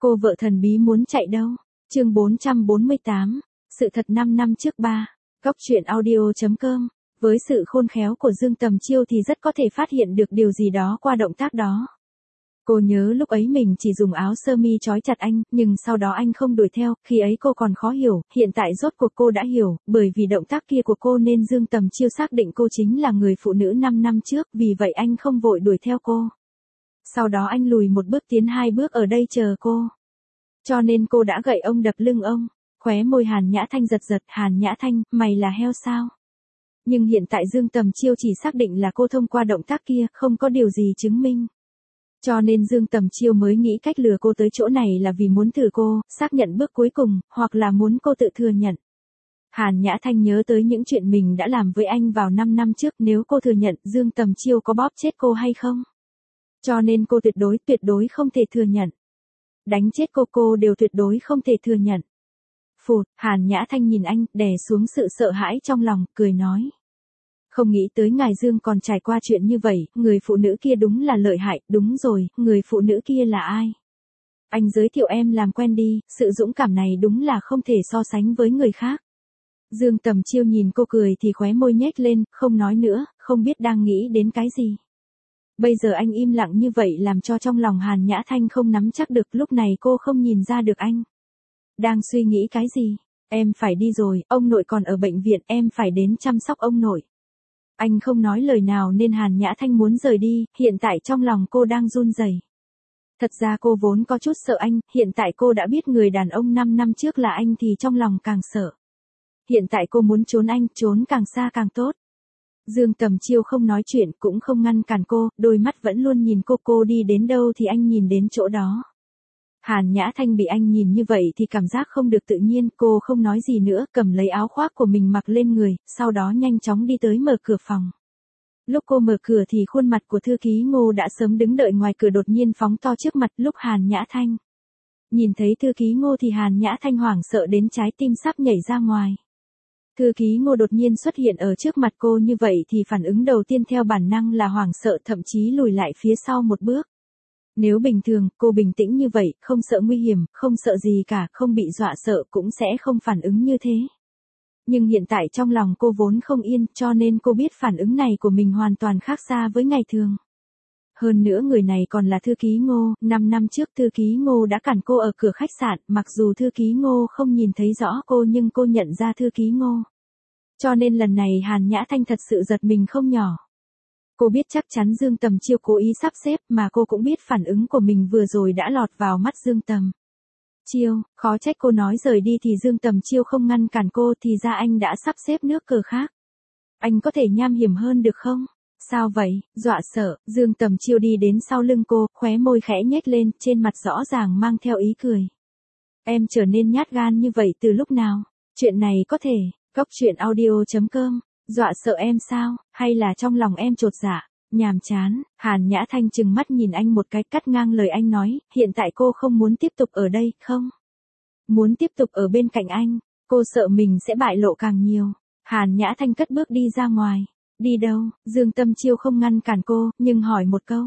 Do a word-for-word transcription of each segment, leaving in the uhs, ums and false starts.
Cô vợ thần bí muốn chạy đâu? Chương bốn trăm bốn mươi tám. Sự thật năm năm trước ba. Góc truyện audio chấm com. Với sự khôn khéo của Dương Tầm Chiêu thì rất có thể phát hiện được điều gì đó qua động tác đó. Cô nhớ lúc ấy mình chỉ dùng áo sơ mi trói chặt anh, nhưng sau đó anh không đuổi theo, khi ấy cô còn khó hiểu, hiện tại rốt cuộc cô đã hiểu, bởi vì động tác kia của cô nên Dương Tầm Chiêu xác định cô chính là người phụ nữ năm năm trước, vì vậy anh không vội đuổi theo cô. Sau đó anh lùi một bước tiến hai bước ở đây chờ cô. Cho nên cô đã gậy ông đập lưng ông. Khóe môi Hàn Nhã Thanh giật giật, Hàn Nhã Thanh, mày là heo sao? Nhưng hiện tại Dương Tầm Chiêu chỉ xác định là cô thông qua động tác kia, không có điều gì chứng minh. Cho nên Dương Tầm Chiêu mới nghĩ cách lừa cô tới chỗ này là vì muốn thử cô, xác nhận bước cuối cùng, hoặc là muốn cô tự thừa nhận. Hàn Nhã Thanh nhớ tới những chuyện mình đã làm với anh vào năm năm trước, nếu cô thừa nhận Dương Tầm Chiêu có bóp chết cô hay không. Cho nên cô tuyệt đối tuyệt đối không thể thừa nhận. Đánh chết cô cô đều tuyệt đối không thể thừa nhận. Phụt, Hàn Nhã Thanh nhìn anh, đè xuống sự sợ hãi trong lòng, cười nói. Không nghĩ tới ngài Dương còn trải qua chuyện như vậy, người phụ nữ kia đúng là lợi hại, đúng rồi, người phụ nữ kia là ai? Anh giới thiệu em làm quen đi, sự dũng cảm này đúng là không thể so sánh với người khác. Dương Tầm Chiêu nhìn cô cười thì khóe môi nhếch lên, không nói nữa, không biết đang nghĩ đến cái gì. Bây giờ anh im lặng như vậy làm cho trong lòng Hàn Nhã Thanh không nắm chắc được, lúc này cô không nhìn ra được anh đang suy nghĩ cái gì. Em phải đi rồi, ông nội còn ở bệnh viện, em phải đến chăm sóc ông nội. Anh không nói lời nào nên Hàn Nhã Thanh muốn rời đi, hiện tại trong lòng cô đang run rẩy. Thật ra cô vốn có chút sợ anh, hiện tại cô đã biết người đàn ông năm năm trước là anh thì trong lòng càng sợ. Hiện tại cô muốn trốn anh, trốn càng xa càng tốt. Dương Tầm Chiêu không nói chuyện, cũng không ngăn cản cô, đôi mắt vẫn luôn nhìn cô, cô đi đến đâu thì anh nhìn đến chỗ đó. Hàn Nhã Thanh bị anh nhìn như vậy thì cảm giác không được tự nhiên, cô không nói gì nữa, cầm lấy áo khoác của mình mặc lên người, sau đó nhanh chóng đi tới mở cửa phòng. Lúc cô mở cửa thì khuôn mặt của thư ký Ngô đã sớm đứng đợi ngoài cửa đột nhiên phóng to trước mặt, lúc Hàn Nhã Thanh nhìn thấy thư ký Ngô thì Hàn Nhã Thanh hoảng sợ đến trái tim sắp nhảy ra ngoài. Thư ký Ngô đột nhiên xuất hiện ở trước mặt cô như vậy thì phản ứng đầu tiên theo bản năng là hoảng sợ, thậm chí lùi lại phía sau một bước. Nếu bình thường, cô bình tĩnh như vậy, không sợ nguy hiểm, không sợ gì cả, không bị dọa sợ cũng sẽ không phản ứng như thế. Nhưng hiện tại trong lòng cô vốn không yên, cho nên cô biết phản ứng này của mình hoàn toàn khác xa với ngày thường. Hơn nữa người này còn là thư ký Ngô, năm năm trước thư ký Ngô đã cản cô ở cửa khách sạn, mặc dù thư ký Ngô không nhìn thấy rõ cô nhưng cô nhận ra thư ký Ngô. Cho nên lần này Hàn Nhã Thanh thật sự giật mình không nhỏ. Cô biết chắc chắn Dương Tầm Chiêu cố ý sắp xếp, mà cô cũng biết phản ứng của mình vừa rồi đã lọt vào mắt Dương Tầm Chiêu, khó trách cô nói rời đi thì Dương Tầm Chiêu không ngăn cản cô, thì ra anh đã sắp xếp nước cờ khác. Anh có thể nham hiểm hơn được không? Sao vậy? Dọa sợ, Dương Tầm Chiêu đi đến sau lưng cô, khóe môi khẽ nhếch lên, trên mặt rõ ràng mang theo ý cười. Em trở nên nhát gan như vậy từ lúc nào? Chuyện này có thể, góc truyện audio chấm com. Dọa sợ em sao, hay là trong lòng em chột dạ, nhàm chán. Hàn Nhã Thanh trừng mắt nhìn anh một cái, cắt ngang lời anh nói, hiện tại cô không muốn tiếp tục ở đây, không? Muốn tiếp tục ở bên cạnh anh, cô sợ mình sẽ bại lộ càng nhiều. Hàn Nhã Thanh cất bước đi ra ngoài. Đi đâu? Dương Tầm Chiêu không ngăn cản cô, nhưng hỏi một câu.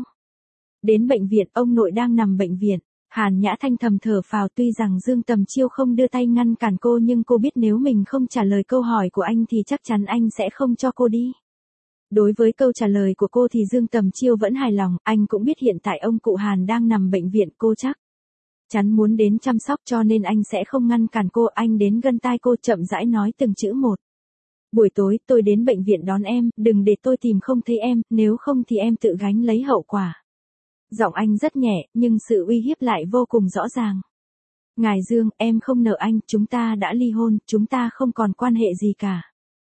Đến bệnh viện, ông nội đang nằm bệnh viện. Hàn Nhã Thanh thầm thở phào, tuy rằng Dương Tầm Chiêu không đưa tay ngăn cản cô nhưng cô biết nếu mình không trả lời câu hỏi của anh thì chắc chắn anh sẽ không cho cô đi. Đối với câu trả lời của cô thì Dương Tầm Chiêu vẫn hài lòng, anh cũng biết hiện tại ông cụ Hàn đang nằm bệnh viện, cô chắc chắn muốn đến chăm sóc cho nên anh sẽ không ngăn cản cô, anh đến gần tai cô chậm rãi nói từng chữ một. Buổi tối tôi đến bệnh viện đón em, đừng để tôi tìm không thấy em, nếu không thì em tự gánh lấy hậu quả. Giọng anh rất nhẹ, nhưng sự uy hiếp lại vô cùng rõ ràng. Ngài Dương, em không nợ anh, chúng ta đã ly hôn, chúng ta không còn quan hệ gì cả.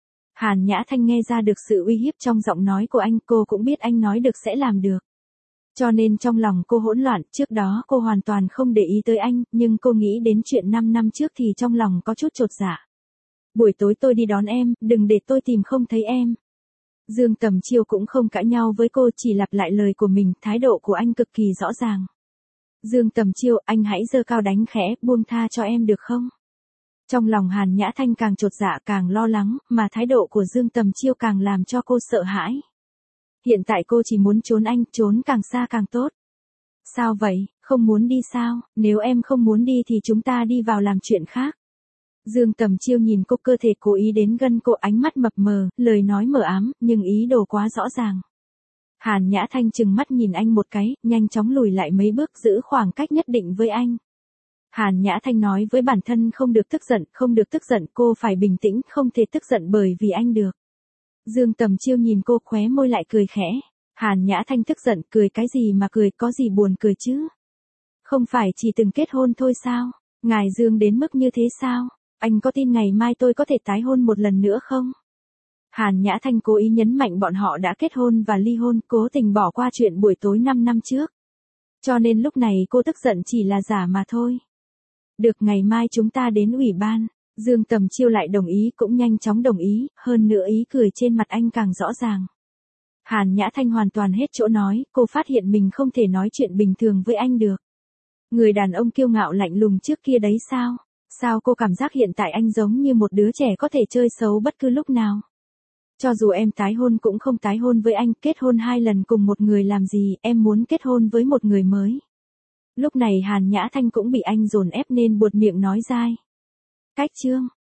Hàn Nhã Thanh nghe ra được sự uy hiếp trong giọng nói của anh, cô cũng biết anh nói được sẽ làm được. Cho nên trong lòng cô hỗn loạn, trước đó cô hoàn toàn không để ý tới anh, nhưng cô nghĩ đến chuyện năm năm trước thì trong lòng có chút chột dạ. Buổi tối tôi đi đón em, đừng để tôi tìm không thấy em. Dương Tầm Chiêu cũng không cãi nhau với cô, chỉ lặp lại lời của mình, thái độ của anh cực kỳ rõ ràng. Dương Tầm Chiêu, anh hãy giơ cao đánh khẽ, buông tha cho em được không? Trong lòng Hàn Nhã Thanh càng chột dạ càng lo lắng, mà thái độ của Dương Tầm Chiêu càng làm cho cô sợ hãi. Hiện tại cô chỉ muốn trốn anh, trốn càng xa càng tốt. Sao vậy, Không muốn đi sao, nếu em không muốn đi thì chúng ta đi vào làm chuyện khác. Dương Tầm Chiêu nhìn cô, cơ thể cố ý đến gần cô, ánh mắt mập mờ, lời nói mờ ám, nhưng ý đồ quá rõ ràng. Hàn Nhã Thanh trừng mắt nhìn anh một cái, nhanh chóng lùi lại mấy bước, giữ khoảng cách nhất định với anh. Hàn Nhã Thanh nói với bản thân không được tức giận, không được tức giận, cô phải bình tĩnh, không thể tức giận bởi vì anh được. Dương Tầm Chiêu nhìn cô, khóe môi lại cười khẽ. Hàn Nhã Thanh tức giận, cười cái gì mà cười, có gì buồn cười chứ? Không phải chỉ từng kết hôn thôi sao? Ngài Dương đến mức như thế sao? Anh có tin ngày mai tôi có thể tái hôn một lần nữa không? Hàn Nhã Thanh cố ý nhấn mạnh bọn họ đã kết hôn và ly hôn, cố tình bỏ qua chuyện buổi tối năm năm trước. Cho nên lúc này cô tức giận chỉ là giả mà thôi. Được, ngày mai chúng ta đến ủy ban. Dương Tầm Chiêu lại đồng ý, cũng nhanh chóng đồng ý, hơn nữa ý cười trên mặt anh càng rõ ràng. Hàn Nhã Thanh hoàn toàn hết chỗ nói, cô phát hiện mình không thể nói chuyện bình thường với anh được. Người đàn ông kiêu ngạo lạnh lùng trước kia đấy sao? Sao cô cảm giác hiện tại anh giống như một đứa trẻ có thể chơi xấu bất cứ lúc nào? Cho dù em tái hôn cũng không tái hôn với anh, kết hôn hai lần cùng một người làm gì, em muốn kết hôn với một người mới. Lúc này Hàn Nhã Thanh cũng bị anh dồn ép nên buột miệng nói dai. Cách chương